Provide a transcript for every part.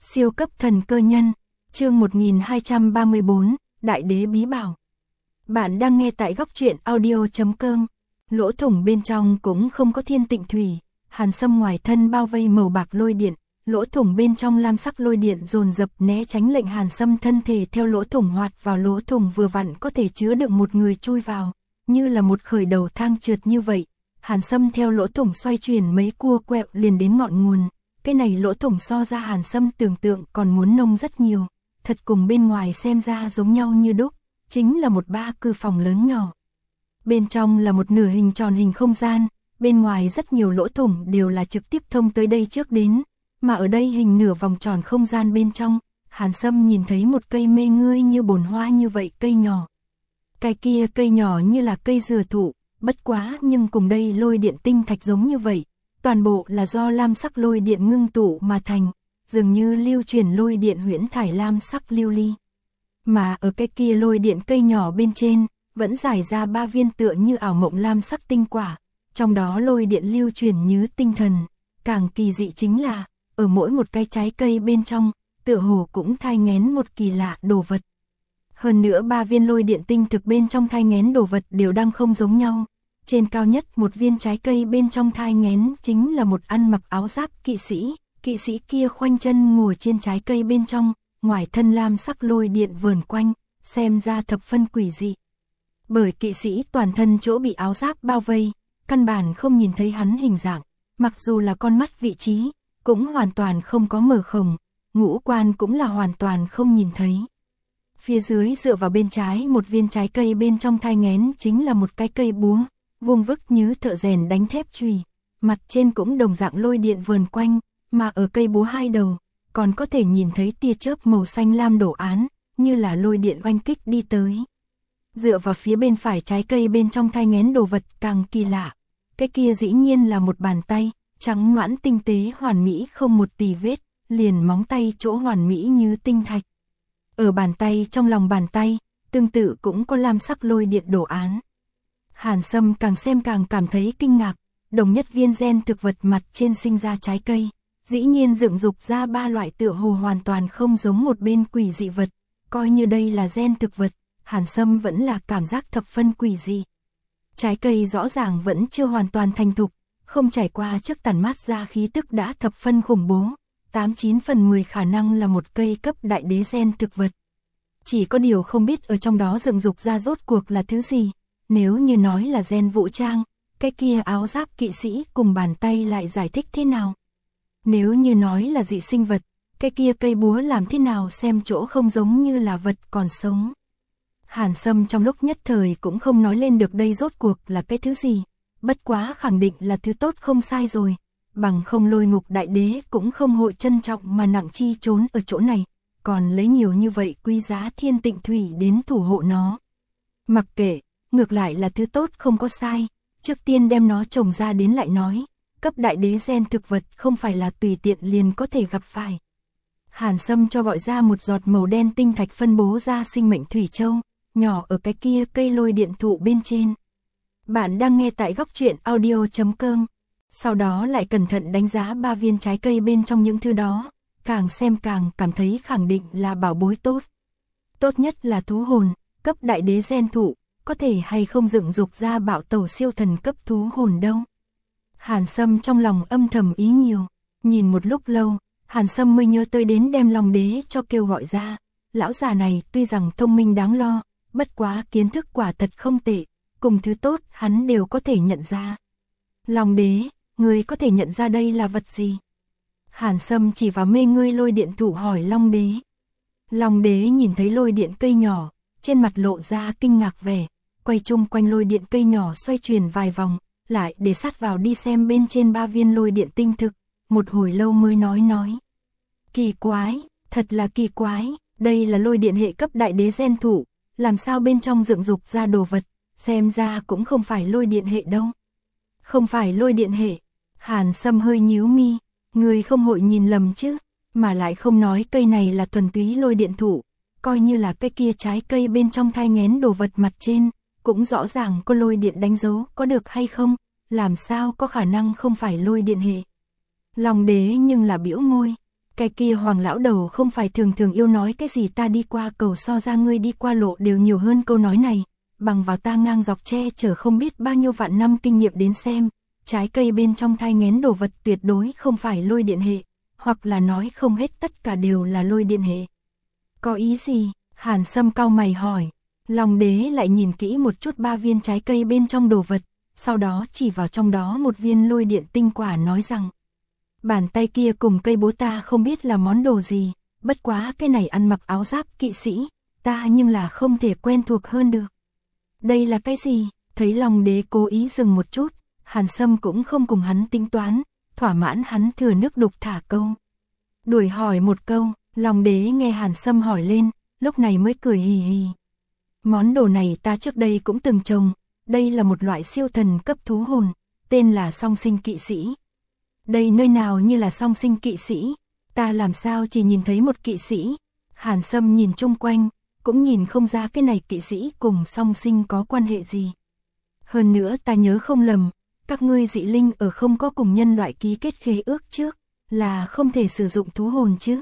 Siêu cấp thần cơ nhân, chương 1234, Đại đế bí bảo. Bạn đang nghe tại góc truyện audio.com. Lỗ thủng bên trong cũng không có thiên tịnh thủy, hàn sâm ngoài thân bao vây màu bạc lôi điện, lỗ thủng bên trong lam sắc lôi điện dồn dập né tránh lệnh hàn sâm thân thể theo lỗ thủng hoạt vào lỗ thủng vừa vặn có thể chứa được một người chui vào, như là một khởi đầu thang trượt như vậy. Hàn sâm theo lỗ thủng xoay chuyển mấy cua quẹo liền đến ngọn nguồn. Cái này lỗ thủng so ra hàn sâm tưởng tượng còn muốn nông rất nhiều, thật cùng bên ngoài xem ra giống nhau như đúc, chính là một ba cư phòng lớn nhỏ. Bên trong là một nửa hình tròn hình không gian, bên ngoài rất nhiều lỗ thủng đều là trực tiếp thông tới đây trước đến, mà ở đây hình nửa vòng tròn không gian bên trong, hàn sâm nhìn thấy một cây mê ngươi như bồn hoa như vậy cây nhỏ. Cái kia cây nhỏ như là cây dừa thụ, bất quá nhưng cùng đây lôi điện tinh thạch giống như vậy. Toàn bộ là do lam sắc lôi điện ngưng tụ mà thành, dường như lưu truyền lôi điện huyễn thải lam sắc lưu ly. Mà ở cái kia lôi điện cây nhỏ bên trên, vẫn rải ra 3 viên tựa như ảo mộng lam sắc tinh quả, trong đó lôi điện lưu truyền như tinh thần. Càng kỳ dị chính là, ở mỗi một cái trái cây bên trong, tựa hồ cũng thai nghén một kỳ lạ đồ vật. Hơn nữa 3 viên lôi điện tinh thực bên trong thai nghén đồ vật đều đang không giống nhau. Trên cao nhất một viên trái cây bên trong thai nghén chính là một ăn mặc áo giáp kỵ sĩ kia khoanh chân ngồi trên trái cây bên trong, ngoài thân lam sắc lôi điện vờn quanh, xem ra thập phân quỷ dị. Bởi kỵ sĩ toàn thân chỗ bị áo giáp bao vây, căn bản không nhìn thấy hắn hình dạng, mặc dù là con mắt vị trí, cũng hoàn toàn không có mở khổng, ngũ quan cũng là hoàn toàn không nhìn thấy. Phía dưới dựa vào bên trái một viên trái cây bên trong thai nghén chính là một cái cây búa. Vuông vức như thợ rèn đánh thép chùy, mặt trên cũng đồng dạng lôi điện vờn quanh, mà ở cây búa hai đầu, còn có thể nhìn thấy tia chớp màu xanh lam đổ án, như là lôi điện oanh kích đi tới. Dựa vào phía bên phải trái cây bên trong thai nghén đồ vật càng kỳ lạ, cái kia dĩ nhiên là một bàn tay, trắng nõn tinh tế hoàn mỹ không một tì vết, liền móng tay chỗ hoàn mỹ như tinh thạch. Ở bàn tay trong lòng bàn tay, tương tự cũng có lam sắc lôi điện đổ án. Hàn Sâm càng xem càng cảm thấy kinh ngạc, đồng nhất viên gen thực vật mặt trên sinh ra trái cây, dĩ nhiên dựng dục ra 3 loại tựa hồ hoàn toàn không giống một bên quỷ dị vật, coi như đây là gen thực vật, Hàn Sâm vẫn là cảm giác thập phân quỷ dị. Trái cây rõ ràng vẫn chưa hoàn toàn thành thục, không trải qua trước tản mát ra khí tức đã thập phân khủng bố, 89 phần 10 khả năng là một cây cấp đại đế gen thực vật. Chỉ có điều không biết ở trong đó dựng dục ra rốt cuộc là thứ gì. Nếu như nói là gen vũ trang, cái kia áo giáp kỵ sĩ cùng bàn tay lại giải thích thế nào? Nếu như nói là dị sinh vật, cái kia cây búa làm thế nào xem chỗ không giống như là vật còn sống? Hàn Sâm trong lúc nhất thời cũng không nói lên được đây rốt cuộc là cái thứ gì, bất quá khẳng định là thứ tốt không sai rồi, bằng không Lôi Ngục đại đế cũng không hội trân trọng mà nặng chi trốn ở chỗ này, còn lấy nhiều như vậy quý giá thiên tịnh thủy đến thủ hộ nó. Mặc kệ, ngược lại là thứ tốt không có sai, trước tiên đem nó trồng ra đến lại nói, cấp đại đế gen thực vật không phải là tùy tiện liền có thể gặp phải. Hàn Sâm cho gọi ra một giọt màu đen tinh thạch phân bố ra sinh mệnh thủy châu, nhỏ ở cái kia cây lôi điện thụ bên trên. Bạn đang nghe tại góc truyện audio.com, sau đó lại cẩn thận đánh giá 3 viên trái cây bên trong những thứ đó, càng xem càng cảm thấy khẳng định là bảo bối tốt. Tốt nhất là thú hồn, cấp đại đế gen thụ. Có thể hay không dựng dục ra bạo tẩu siêu thần cấp thú hồn đâu. Hàn Sâm trong lòng âm thầm ý nhiều, nhìn một lúc lâu, Hàn Sâm mới nhớ tới đến đem Long đế cho kêu gọi ra. Lão già này tuy rằng thông minh đáng lo, bất quá kiến thức quả thật không tệ, cùng thứ tốt hắn đều có thể nhận ra. Long đế, ngươi có thể nhận ra đây là vật gì? Hàn Sâm chỉ vào mê ngươi lôi điện thụ hỏi Long đế. Long đế nhìn thấy lôi điện cây nhỏ, trên mặt lộ ra kinh ngạc vẻ, quay chung quanh lôi điện cây nhỏ xoay chuyển vài vòng, lại để sát vào đi xem bên trên 3 viên lôi điện tinh thực, một hồi lâu mới nói. Kỳ quái, thật là kỳ quái, đây là lôi điện hệ cấp đại đế gen thụ, làm sao bên trong dựng dục ra đồ vật, xem ra cũng không phải lôi điện hệ đâu. Không phải lôi điện hệ, Hàn Sâm hơi nhíu mi, người không hội nhìn lầm chứ, mà lại không nói cây này là thuần túy lôi điện thụ. Coi như là cái kia trái cây bên trong thai nghén đồ vật mặt trên, cũng rõ ràng có lôi điện đánh dấu có được hay không, làm sao có khả năng không phải lôi điện hệ. Long đế nhưng là bĩu môi, Cái kia Hoàng lão đầu không phải thường thường yêu nói cái gì ta đi qua cầu so ra ngươi đi qua lộ đều nhiều hơn câu nói này, bằng vào ta ngang dọc che chở không biết bao nhiêu vạn năm kinh nghiệm đến xem, trái cây bên trong thai nghén đồ vật tuyệt đối không phải lôi điện hệ, hoặc là nói không hết tất cả đều là lôi điện hệ. Có ý gì? Hàn Sâm cau mày hỏi. Long đế lại nhìn kỹ một chút 3 viên trái cây bên trong đồ vật, sau đó chỉ vào trong đó một viên lôi điện tinh quả nói rằng: bàn tay kia cùng cây búa ta không biết là món đồ gì, bất quá cái này ăn mặc áo giáp kỵ sĩ, ta nhưng là không thể quen thuộc hơn được. Đây là cái gì? Thấy Long đế cố ý dừng một chút, Hàn Sâm cũng không cùng hắn tính toán, thỏa mãn hắn thừa nước đục thả câu. Đuổi hỏi một câu, Long đế nghe Hàn Sâm hỏi lên, lúc này mới cười hì hì. Món đồ này ta trước đây cũng từng trồng, đây là một loại siêu thần cấp thú hồn, tên là song sinh kỵ sĩ. Đây nơi nào như là song sinh kỵ sĩ, ta làm sao chỉ nhìn thấy một kỵ sĩ. Hàn Sâm nhìn chung quanh, cũng nhìn không ra cái này kỵ sĩ cùng song sinh có quan hệ gì. Hơn nữa ta nhớ không lầm, các ngươi dị linh ở không có cùng nhân loại ký kết khế ước trước, là không thể sử dụng thú hồn chứ.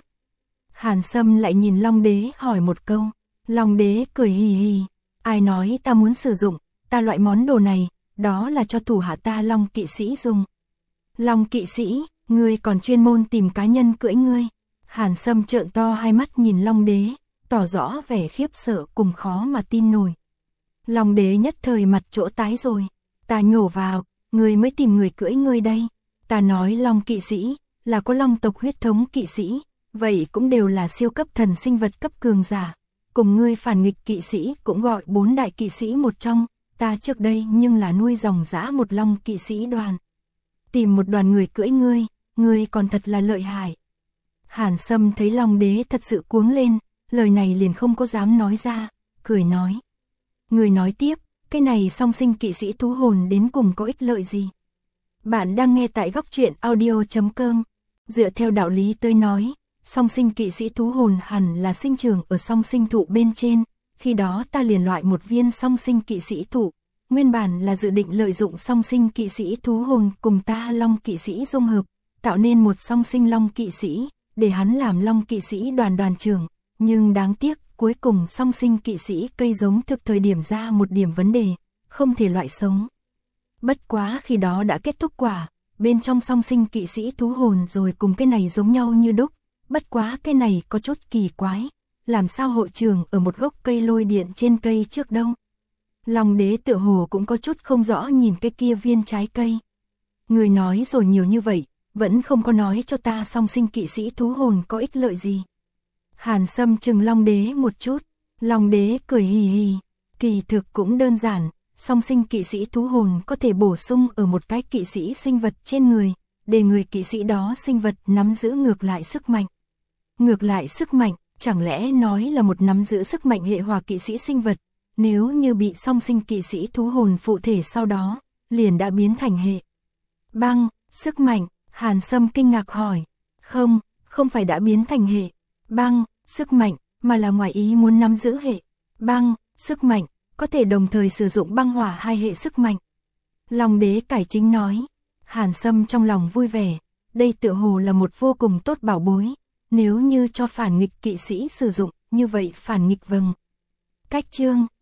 Hàn Sâm lại nhìn Long đế hỏi một câu, Long đế cười hì hì, ai nói ta muốn sử dụng, ta loại món đồ này, đó là cho thủ hạ ta Long kỵ sĩ dùng. Long kỵ sĩ, ngươi còn chuyên môn tìm cá nhân cưỡi ngươi. Hàn Sâm trợn to hai mắt nhìn Long đế, tỏ rõ vẻ khiếp sợ cùng khó mà tin nổi. Long đế nhất thời mặt chỗ tái rồi, ta nhổ vào, ngươi mới tìm người cưỡi ngươi đây. Ta nói Long kỵ sĩ, là có Long tộc huyết thống kỵ sĩ, vậy cũng đều là siêu cấp thần sinh vật cấp cường giả. Cùng ngươi phản nghịch kỵ sĩ cũng gọi 4 đại kỵ sĩ một trong, ta trước đây nhưng là nuôi dòng dã một Long kỵ sĩ đoàn. Tìm một đoàn người cưỡi ngươi còn thật là lợi hại. Hàn Sâm thấy Long đế thật sự cuống lên, lời này liền không có dám nói ra, cười nói. Người nói tiếp, cái này song sinh kỵ sĩ thú hồn đến cùng có ích lợi gì? Bạn đang nghe tại góc truyện audio.com. Dựa theo đạo lý tôi nói, song sinh kỵ sĩ thú hồn hẳn là sinh trưởng ở song sinh thụ bên trên, khi đó ta liền loại một viên song sinh kỵ sĩ thụ. Nguyên bản là dự định lợi dụng song sinh kỵ sĩ thú hồn cùng ta Long kỵ sĩ dung hợp, tạo nên một song sinh Long kỵ sĩ, để hắn làm Long kỵ sĩ đoàn trưởng, nhưng đáng tiếc, cuối cùng song sinh kỵ sĩ cây giống thực thời điểm ra một điểm vấn đề, không thể loại sống. Bất quá khi đó đã kết thúc quả, bên trong song sinh kỵ sĩ thú hồn rồi cùng cái này giống nhau như đúc, bất quá cái này có chút kỳ quái, làm sao hội trưởng ở một gốc cây lôi điện trên cây trước đâu. Long đế tựa hồ cũng có chút không rõ nhìn cái kia viên trái cây. Người nói rồi nhiều như vậy, vẫn không có nói cho ta song sinh kỵ sĩ thú hồn có ích lợi gì. Hàn Sâm chừng Long đế một chút, Long đế cười hì hì, kỳ thực cũng đơn giản, song sinh kỵ sĩ thú hồn có thể bổ sung ở một cái kỵ sĩ sinh vật trên người, để người kỵ sĩ đó sinh vật nắm giữ ngược lại sức mạnh. Ngược lại sức mạnh, chẳng lẽ nói là một nắm giữ sức mạnh hệ hỏa kỵ sĩ sinh vật, nếu như bị song sinh kỵ sĩ thú hồn phụ thể sau đó, liền đã biến thành hệ băng, sức mạnh. Hàn Sâm kinh ngạc hỏi, không phải đã biến thành hệ băng, sức mạnh, mà là ngoài ý muốn nắm giữ hệ băng, sức mạnh, có thể đồng thời sử dụng băng hỏa hai hệ sức mạnh. Long đế cải chính nói. Hàn Sâm trong lòng vui vẻ, đây tựa hồ là một vô cùng tốt bảo bối, nếu như cho phản nghịch kỵ sĩ sử dụng, như vậy phản nghịch vâng. Cách chương